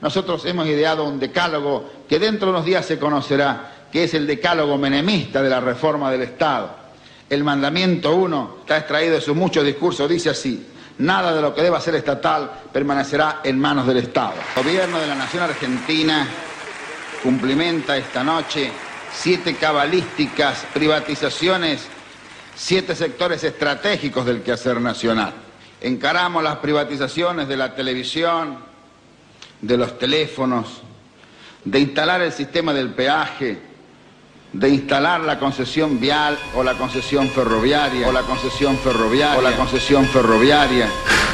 nosotros hemos ideado un decálogo que dentro de unos días se conocerá, que es el decálogo menemista de la reforma del Estado. El mandamiento 1 está extraído de sus muchos discursos, dice así: nada de lo que deba ser estatal permanecerá en manos del Estado. El gobierno de la Nación Argentina cumplimenta esta noche 7 cabalísticas privatizaciones, 7 sectores estratégicos del quehacer nacional. Encaramos las privatizaciones de la televisión, de los teléfonos, de instalar el sistema del peaje, de instalar la concesión vial o la concesión ferroviaria, o la concesión ferroviaria, o la concesión ferroviaria.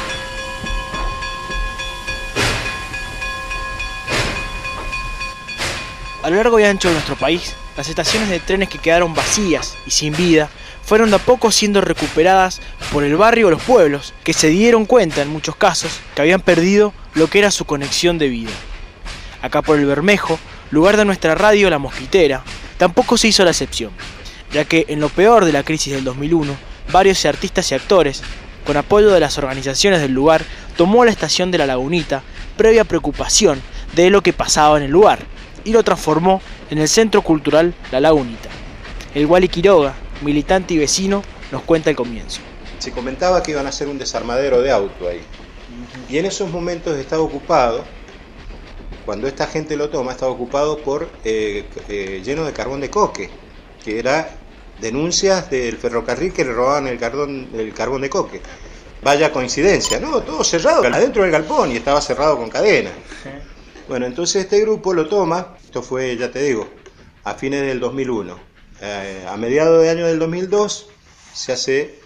A lo largo y ancho de nuestro país, las estaciones de trenes que quedaron vacías y sin vida fueron de a poco siendo recuperadas por el barrio o los pueblos, que se dieron cuenta en muchos casos que habían perdido lo que era su conexión de vida. Acá por el Bermejo, lugar de nuestra radio La Mosquitera, tampoco se hizo la excepción, ya que en lo peor de la crisis del 2001, varios artistas y actores, con apoyo de las organizaciones del lugar, tomó la estación de La Lagunita, previa preocupación de lo que pasaba en el lugar, y lo transformó en el Centro Cultural La Lagunita. El Wally Quiroga, militante y vecino, nos cuenta el comienzo. Se comentaba que iban a hacer un desarmadero de auto ahí, y en esos momentos estaba ocupado, cuando esta gente lo toma, estaba ocupado por lleno de carbón de coque, que era denuncias del ferrocarril que le robaban el carbón de coque. Vaya coincidencia, ¿no? Todo cerrado, adentro del galpón, y estaba cerrado con cadena. Bueno, entonces este grupo lo toma, esto fue, ya te digo, a fines del 2001. A mediados de año del 2002 se hace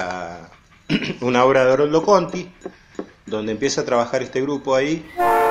una obra de Oroldo Conti, donde empieza a trabajar este grupo ahí.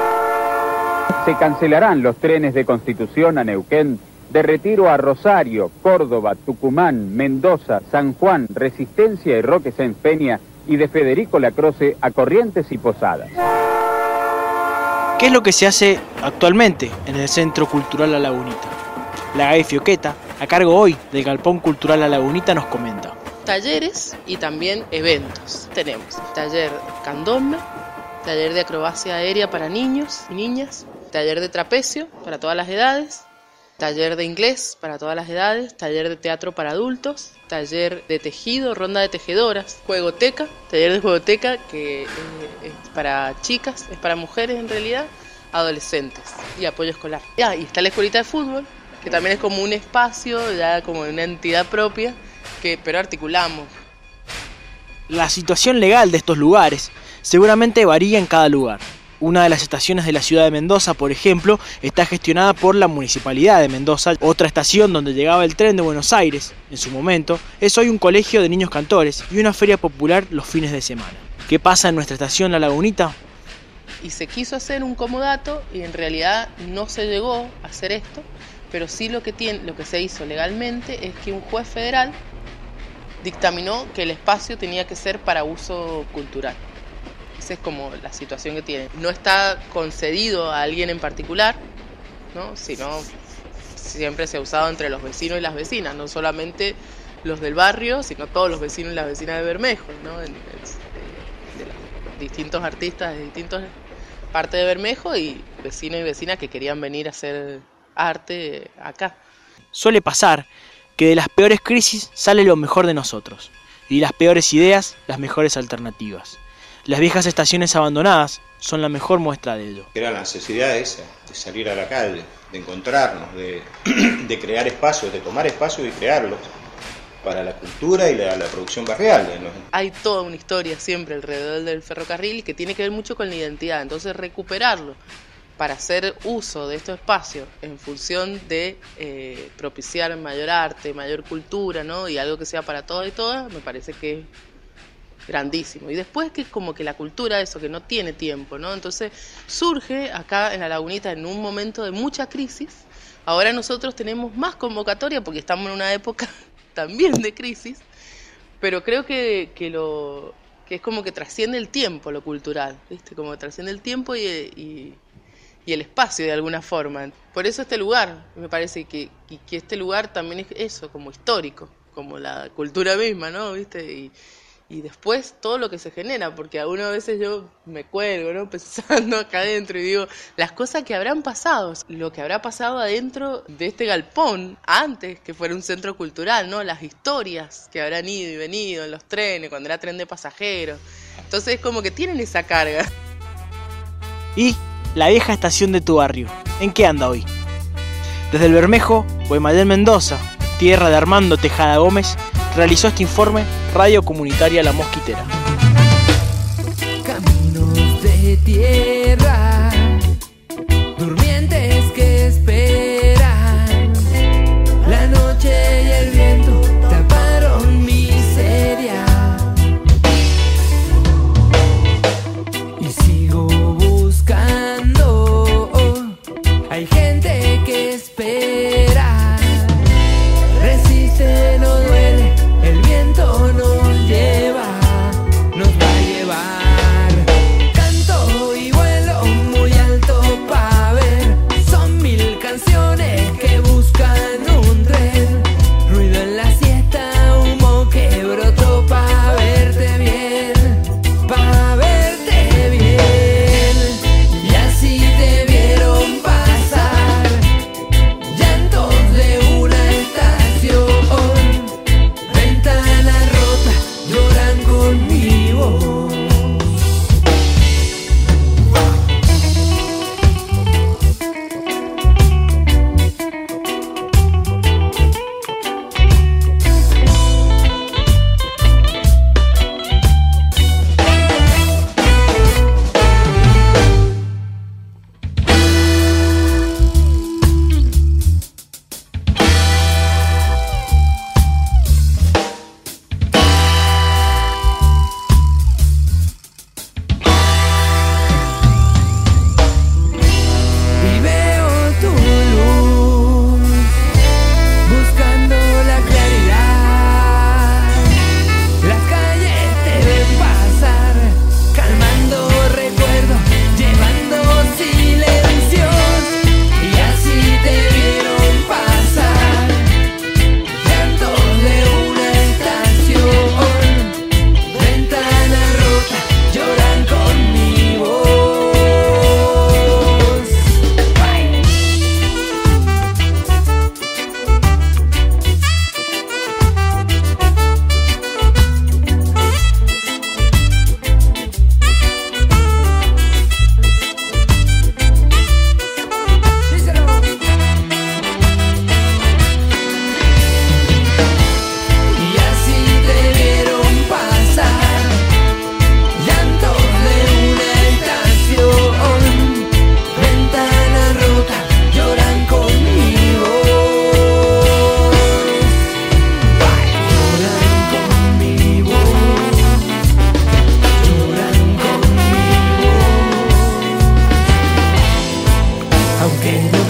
Se cancelarán los trenes de Constitución a Neuquén, de Retiro a Rosario, Córdoba, Tucumán, Mendoza, San Juan, Resistencia y Roque Sáenz Peña, y de Federico Lacroce a Corrientes y Posadas. ¿Qué es lo que se hace actualmente en el Centro Cultural La Lagunita? La Gaby Fioqueta, a cargo hoy del Galpón Cultural La Lagunita, nos comenta. Talleres y también eventos. Tenemos taller candombe, taller de acrobacia aérea para niños y niñas, taller de trapecio para todas las edades, taller de inglés para todas las edades, taller de teatro para adultos, taller de tejido, ronda de tejedoras, juegoteca, taller de juegoteca que es para chicas, es para mujeres en realidad, adolescentes y apoyo escolar. Y está la escuelita de fútbol, que también es como un espacio, ya como una entidad propia, pero articulamos. La situación legal de estos lugares seguramente varía en cada lugar. Una de las estaciones de la ciudad de Mendoza, por ejemplo, está gestionada por la Municipalidad de Mendoza. Otra estación donde llegaba el tren de Buenos Aires, en su momento, es hoy un colegio de niños cantores y una feria popular los fines de semana. ¿Qué pasa en nuestra estación La Lagunita? Y se quiso hacer un comodato y en realidad no se llegó a hacer esto, pero sí lo que se hizo legalmente es que un juez federal dictaminó que el espacio tenía que ser para uso cultural. Esa es como la situación que tiene. No está concedido a alguien en particular, ¿no? Sino siempre se ha usado entre los vecinos y las vecinas, no solamente los del barrio, sino todos los vecinos y las vecinas de Bermejo, ¿no? De los distintos artistas de distintas partes de Bermejo y vecinos y vecinas que querían venir a hacer arte acá. Suele pasar que de las peores crisis sale lo mejor de nosotros, y de las peores ideas, las mejores alternativas. Las viejas estaciones abandonadas son la mejor muestra de ello. Era la necesidad esa, de salir a la calle, de encontrarnos, de crear espacios, de tomar espacios y crearlos para la cultura y la producción barrial, ¿no? Hay toda una historia siempre alrededor del ferrocarril que tiene que ver mucho con la identidad, entonces recuperarlo para hacer uso de estos espacios en función de propiciar mayor arte, mayor cultura, ¿no? Y algo que sea para todas y todas, me parece que es grandísimo. Y después que es como que la cultura, eso, que no tiene tiempo, ¿no? Entonces surge acá en La Lagunita en un momento de mucha crisis. Ahora nosotros tenemos más convocatoria porque estamos en una época también de crisis, pero creo que es como que trasciende el tiempo lo cultural, ¿viste? Como trasciende el tiempo y el espacio de alguna forma. Por eso este lugar, me parece que este lugar también es eso, como histórico, como la cultura misma, ¿no? ¿Viste? y después todo lo que se genera, porque a uno a veces yo me cuelgo, ¿no? Pensando acá adentro y digo, las cosas que habrán pasado, lo que habrá pasado adentro de este galpón antes que fuera un centro cultural, ¿no? Las historias que habrán ido y venido en los trenes, cuando era tren de pasajeros. Entonces es como que tienen esa carga. Y la vieja estación de tu barrio, ¿en qué anda hoy? Desde el Bermejo, Guaymallén Mendoza, tierra de Armando Tejada Gómez, realizó este informe Radio Comunitaria La Mosquitera. Caminos de tierra, durmientes que esperan, la noche y el viento taparon miseria, y sigo buscando, hay gente que espera, resiste, no duele, el viento nos lleva, nos va a llevar. Canto y vuelo muy alto pa' ver, son 1000 canciones que buscan un tren, ruido en la siesta, humo que brotó pa' verte bien, pa' verte bien. Y así te vieron pasar, llantos de una estación, ventana rota, lloran con mi voz. Y veo tu luz, buscando la claridad. Las calles te ven pasar, calmando recuerdos, llevando silencios. Y así te vieron pasar, llantos de una estación, ventana rota, lloran con mi voz. Díselo. Y así te vieron pasar, llantos de una estación, ventana rota, lloran con mi voz. Lloran con mi voz, lloran con mi voz. Aunque no